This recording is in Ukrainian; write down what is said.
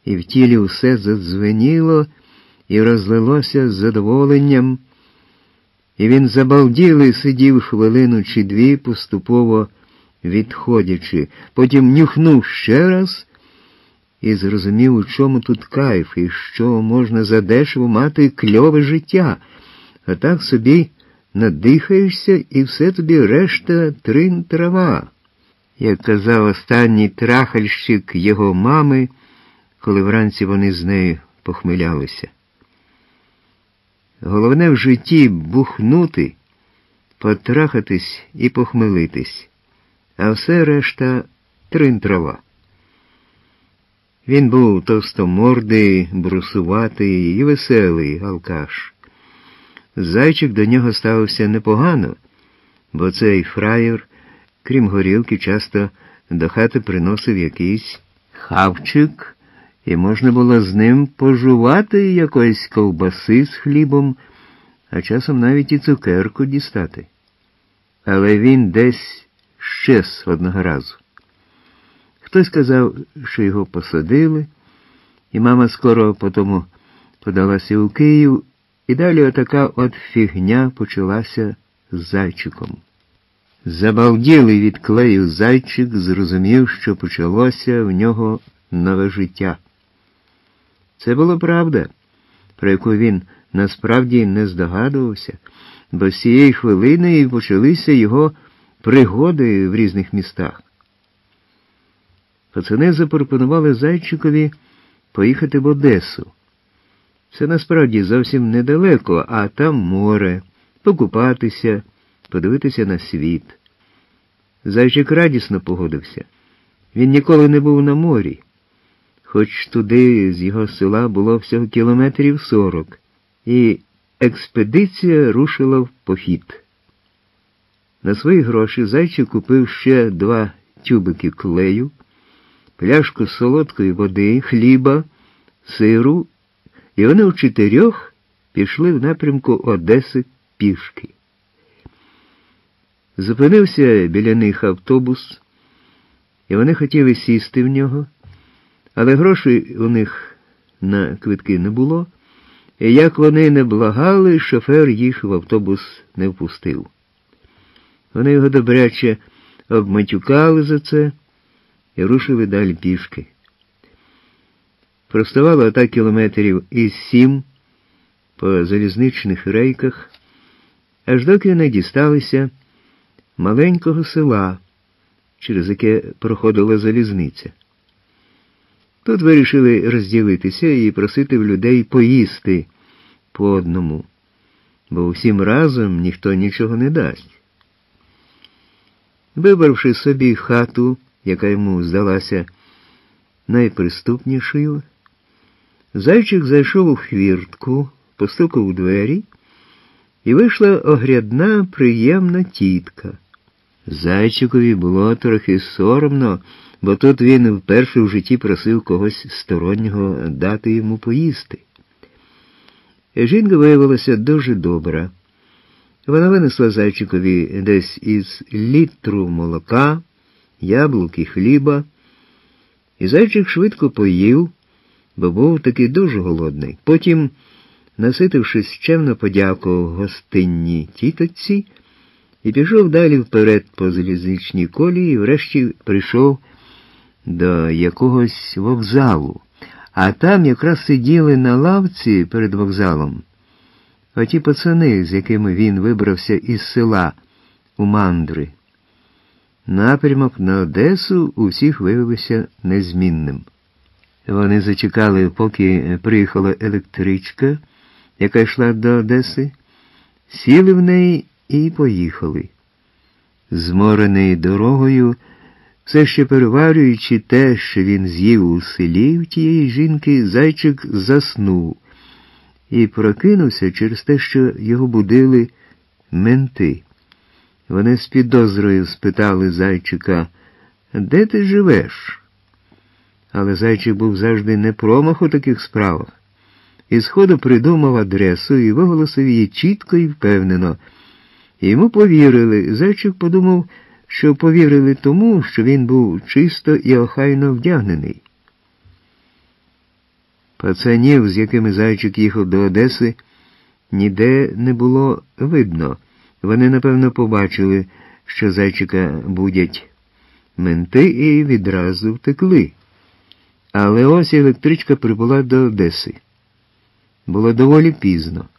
і в тілі все задзвеніло і розлилося з задоволенням, і він забалділий сидів хвилину чи дві, поступово відходячи, потім нюхнув ще раз і зрозумів, у чому тут кайф, і що можна задешево мати кльове життя, а так собі надихаєшся, і все тобі решта трин-трава, як казав останній трахальщик його мами, коли вранці вони з нею похмилялися. Головне в житті бухнути, потрахатись і похмелитись, а все решта трин-трава. Він був товстомордий, брусуватий і веселий алкаш. Зайчик до нього ставився непогано, бо цей фраєр, крім горілки, часто до хати приносив якийсь хавчик, і можна було з ним пожувати якоїсь ковбаси з хлібом, а часом навіть і цукерку дістати. Але він десь щез одного разу. Хтось казав, що його посадили, і мама скоро потому подалася у Київ, і далі отака от фігня почалася з Зайчиком. Забалділий від клею Зайчик зрозумів, що почалося в нього нове життя. Це була правда, про яку він насправді не здогадувався, бо з цієї хвилини і почалися його пригоди в різних містах. Пацани запропонували Зайчикові поїхати в Одесу. Це насправді зовсім недалеко, а там море, покупатися, подивитися на світ. Зайчик радісно погодився. Він ніколи не був на морі, хоч туди з його села було всього кілометрів 40, і експедиція рушила в похід. На свої гроші Зайчик купив ще 2 тюбики клею, пляшку солодкої води, хліба, сиру, і вони в 4 пішли в напрямку Одеси пішки. Зупинився біля них автобус, і вони хотіли сісти в нього, але грошей у них на квитки не було, і як вони не благали, шофер їх в автобус не впустив. Вони його добряче обматюкали за це і рушили далі пішки. Проставало отак кілометрів із 7 по залізничних рейках, аж доки не дісталися маленького села, через яке проходила залізниця. Тут вирішили розділитися і просити в людей поїсти по одному, бо всім разом ніхто нічого не дасть. Вибравши собі хату, яка йому здалася найприступнішою, Зайчик зайшов у хвіртку, постукав у двері, і вийшла огрядна, приємна тітка. Зайчикові було трохи соромно, бо тут він вперше в житті просив когось стороннього дати йому поїсти. Жінка виявилася дуже добра. Вона винесла Зайчикові десь із літру молока, яблук і хліба, і Зайчик швидко поїв, бо був таки дуже голодний. Потім, наситившись, чемно подякував гостинній тіточці і пішов далі вперед по залізничній колії і врешті прийшов до якогось вокзалу. А там якраз сиділи на лавці перед вокзалом оті пацани, з якими він вибрався із села у мандри. Напрямок на Одесу у всіх виявився незмінним. Вони зачекали, поки приїхала електричка, яка йшла до Одеси, сіли в неї і поїхали. Зморений дорогою, все ще переварюючи те, що він з'їв у селі в тієї жінки, Зайчик заснув і прокинувся через те, що його будили менти. Вони з підозрою спитали Зайчика: «Де ти живеш?» Але Зайчик був завжди не промах у таких справах. І сходу придумав адресу і виголосив її чітко і впевнено. І йому повірили. Зайчик подумав, що повірили тому, що він був чисто і охайно вдягнений. Пацанів, з якими Зайчик їхав до Одеси, ніде не було видно. Вони, напевно, побачили, що Зайчика будять менти, і відразу втекли. Але ось електричка прибула до Одеси. Було доволі пізно.